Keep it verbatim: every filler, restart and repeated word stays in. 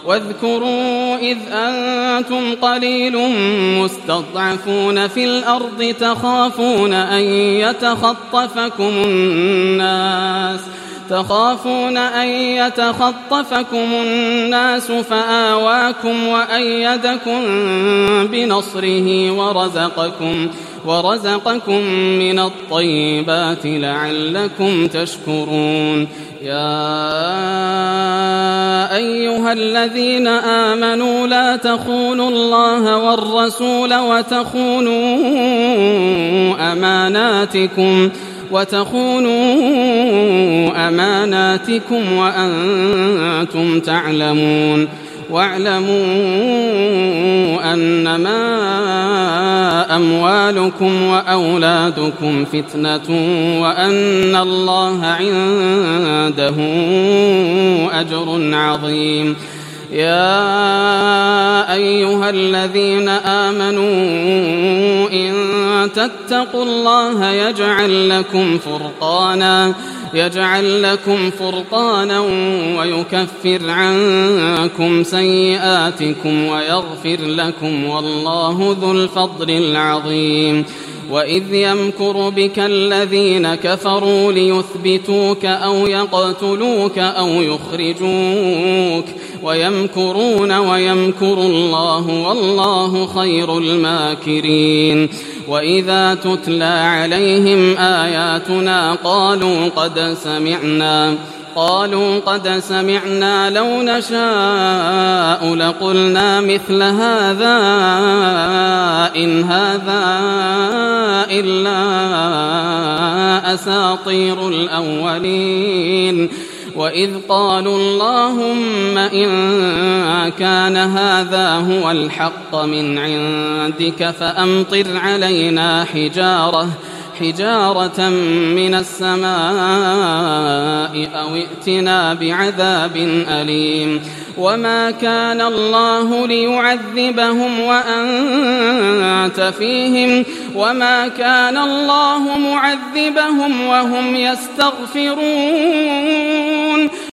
واذكروا إذ أنتم قليل مستضعفون في الأرض تخافون أن يتخطفكم الناس تخافون أن يتخطفكم الناس فآواكم وأيدكم بنصره ورزقكم ورزقكم من الطيبات لعلكم تشكرون. يا أيها الذين آمنوا لا تخونوا الله والرسول وتخونوا أماناتكم وتخونوا أماناتكم وأنتم تعلمون. واعلموا أنما أموالكم وأولادكم فتنة وأن الله عنده أجر عظيم. يا أيها الذين آمنوا إن تتقوا الله يجعل لكم فرقانا يجعل لكم فرقانا ويكفر عنكم سيئاتكم ويغفر لكم والله ذو الفضل العظيم. وإذ يمكر بك الذين كفروا ليثبتوك أو يقتلوك أو يخرجوك ويمكرون ويمكر الله والله خير الماكرين. وإذا تتلى عليهم آياتنا قالوا قد سمعنا قالوا قد سمعنا لو نشاء لقلنا مثل هذا إن هذا إلا أساطير الأولين. وإذ قالوا اللهم إن كان هذا هو الحق من عندك فأمطر علينا حجارة حجارة من السماء أو ائتنا بعذاب أليم. وما كان الله ليعذبهم وأنت فيهم وما كان الله معذبهم وهم يستغفرون.